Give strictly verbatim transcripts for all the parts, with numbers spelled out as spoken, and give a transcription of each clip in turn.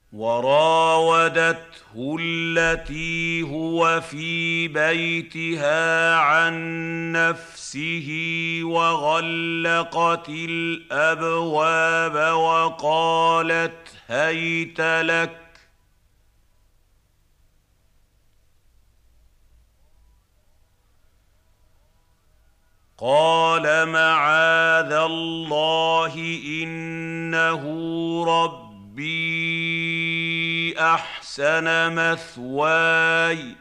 وراودته التي هو في بيتها عن نفسه وغلقت الأبواب وقالت هيت لك. قال معاذ الله إنه ربي أحسن مثواي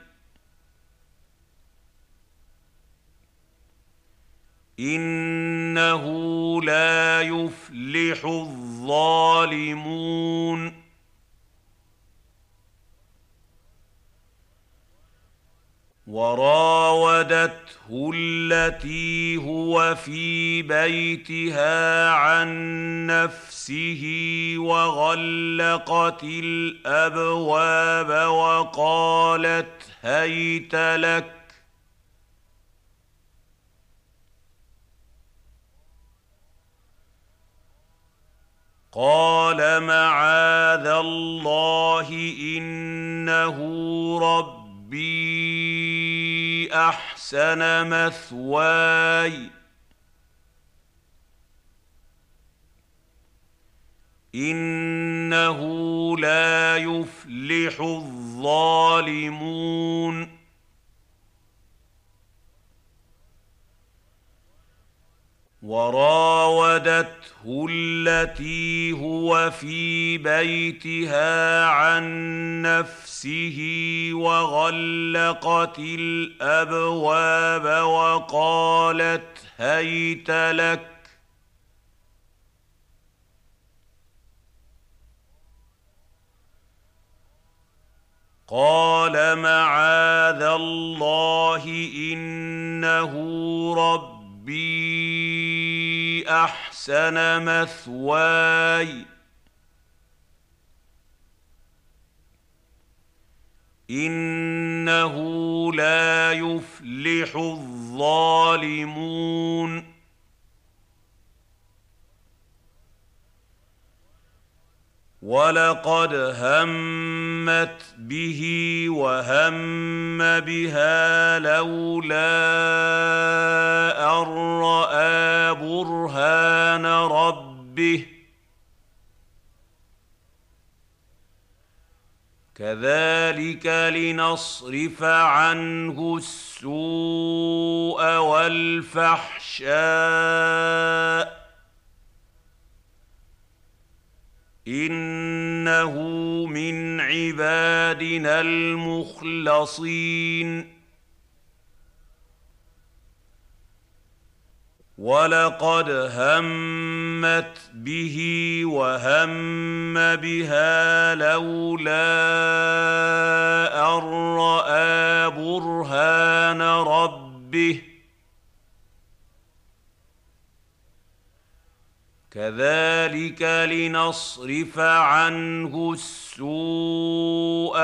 إنه لا يفلح الظالمون. وراودته التي هو في بيتها عن نفسه وغلقت الأبواب وقالت هيت لك. قال معاذ الله إنه ربي أحسن مثواي إنه لا يفلح الظالمون. وراودته التي هو في بيتها عن نفسه وغلقت الأبواب وقالت هيت لك. قال معاذ الله إنه ربي أحسن مثواي إنه لا يفلح الظالمون. ولقد همت به وهم بها لولا أن رأى برهان ربه كذلك لنصرف عنه السوء والفحشاء إنه من عبادنا المخلصين. ولقد همت به وهم بها لولا أن رأى برهان ربه كذلك لنصرف عنه السوء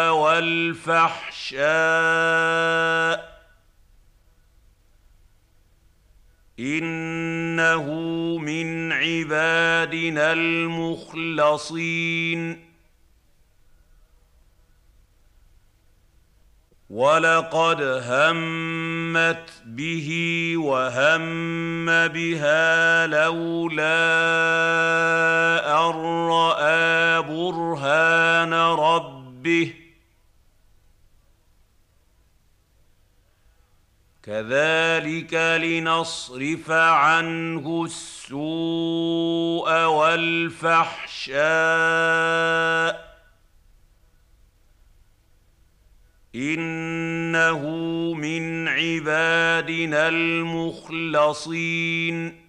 والفحشاء إنه من عبادنا المخلصين. ولقد همت به وهم بها لولا أن رأى برهان ربه كذلك لنصرف عنه السوء والفحشاء إنه من عبادنا المخلصين.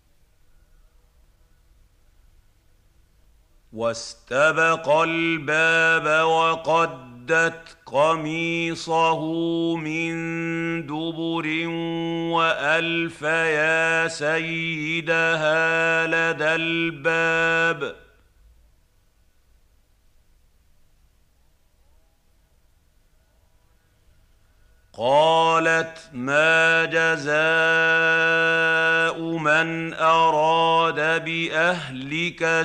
واستبق الباب وقدت قميصه من دبر وألف يا سيدها لدى الباب قالت ما جزاء من أراد بأهلك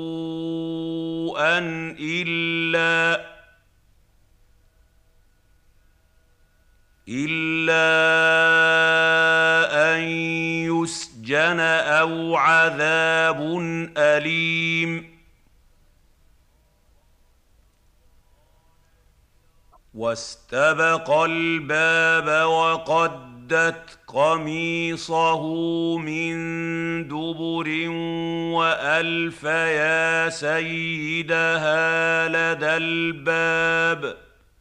سوءا إلا إلا أن يسجن أو عذاب أليم واستبق الباب وقدت قميصه من دبر وألف يا سيدها لدى الباب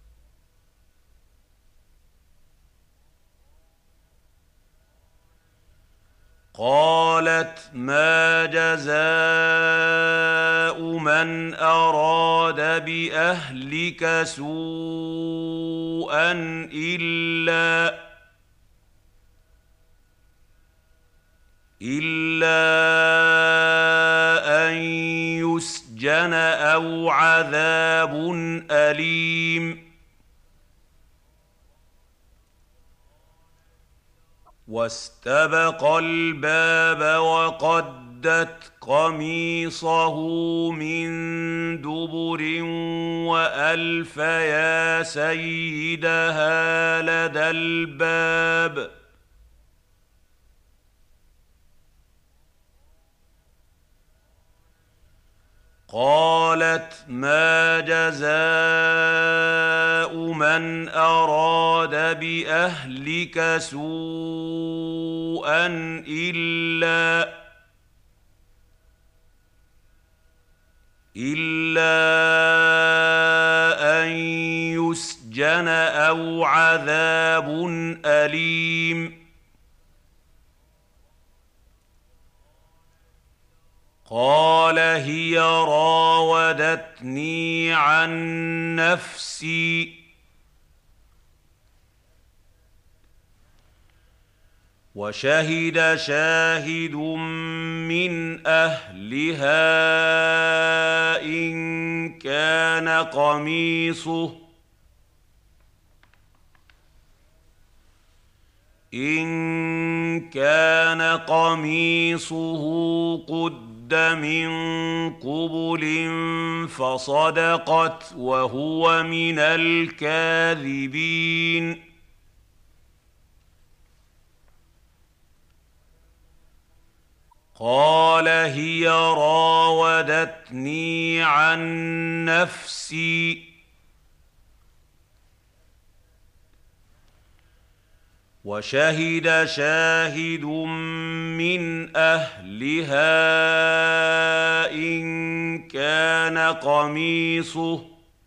قالت ما جزاء من أراد بأهلك سوءا إلا إلا أن يسجن أو عذاب أليم واستبق الباب وقدت قميصه من دبر وألف يا سيدها لدى الباب قالت ما جزاء من أراد بأهلك سوءا إلا إلا أن يسجن أو عذاب أليم قال هي راودتني عن نفسي وشهد شاهد من أهلها إن كان قميصه إن كان قميصه قد من قبل فصدقت وهو من الكاذبين قال هي راودتني عن نفسي وشهد شاهد من أهلها إن كان قميصه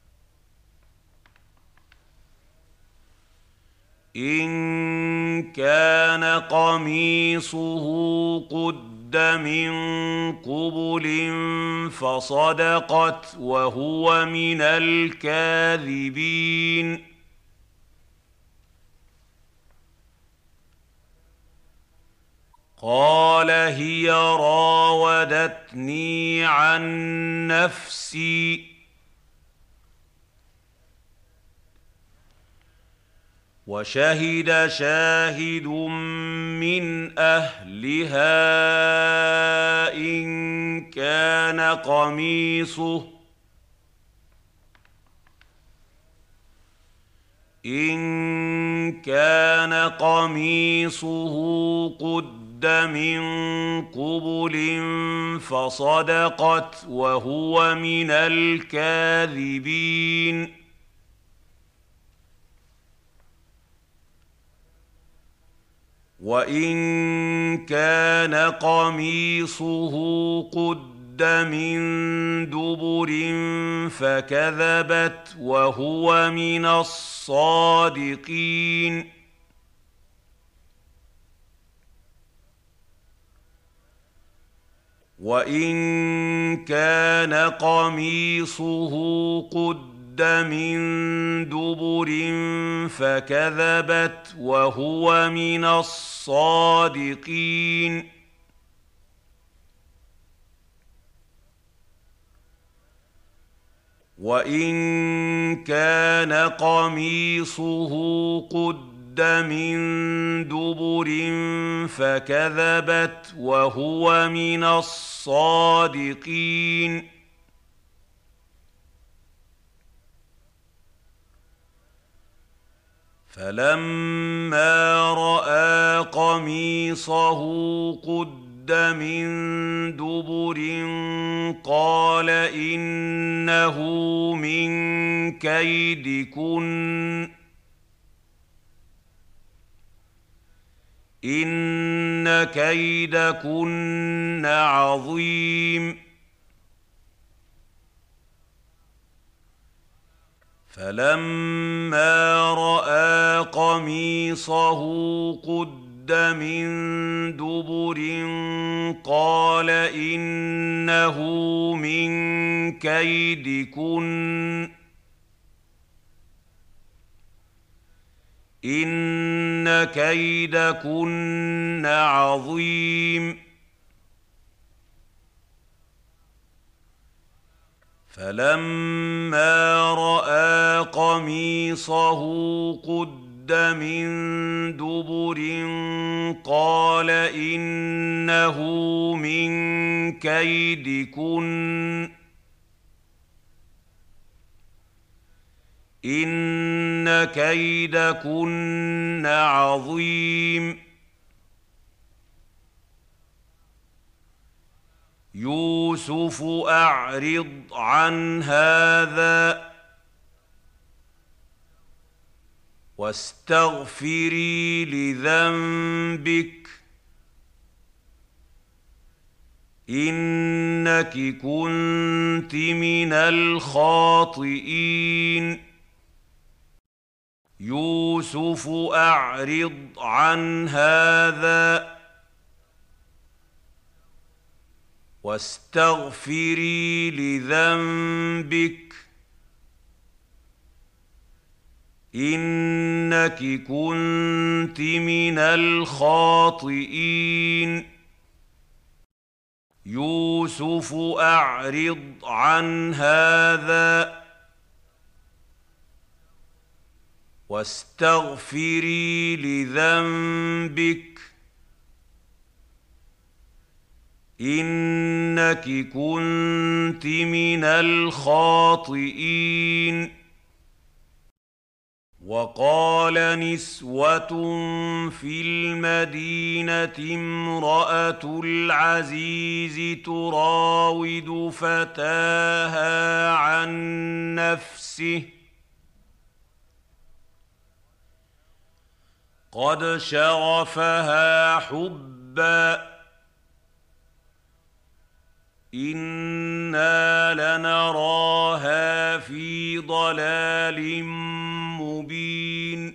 إن كان قميصه قد من قبل فصدقت وهو من الكاذبين قال هي راودتني عن نفسي وشهد شاهد من أهلها إن كان قميصه إن كان قميصه قد من قبل فصدقت وهو من الكاذبين وإن كان قميصه قد من دبر فكذبت وهو من الصادقين وإن كان قميصه قد من دبر فكذبت وهو من الصادقين وإن كان قميصه قد قد من دبر فكذبت وهو من الصادقين فلما رأى قميصه قد من دبر قال إنه من كيدكن إن كيدكن عظيم فلما رأى قميصه قد من دبر قال إنه من كيدكن إن كيدكن عظيم فلما رأى قميصه قد من دبر قال إنه من كيدكن إن كيدكن عظيم يوسف أعرض عن هذا واستغفري لذنبك إنك كنت من الخاطئين يوسف أعرض عن هذا واستغفري لذنبك إنك كنت من الخاطئين يوسف أعرض عن هذا واستغفري لذنبك إنك كنت من الخاطئين وقال نسوة في المدينة امرأة العزيز تراود فتاها عن نفسه قد شغفها حبا إنا لنراها في ضلال مبين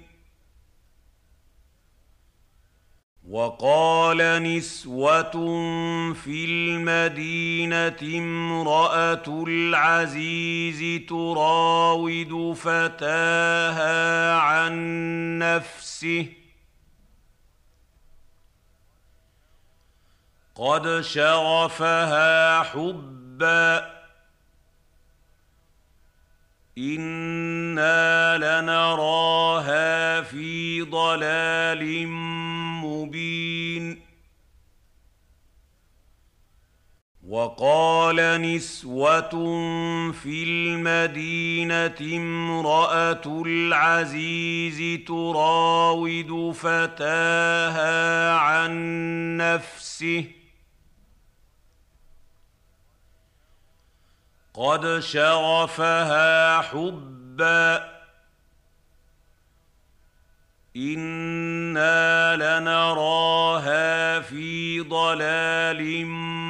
وقال نسوة في المدينة امرأة العزيز تراود فتاها عن نفسه قد شغفها حبا إنا لنراها في ضلال مبين وقال نسوة في المدينة امرأة العزيز تراود فتاها عن نفسه قد شغفها حبا إنا لنراها في ضلال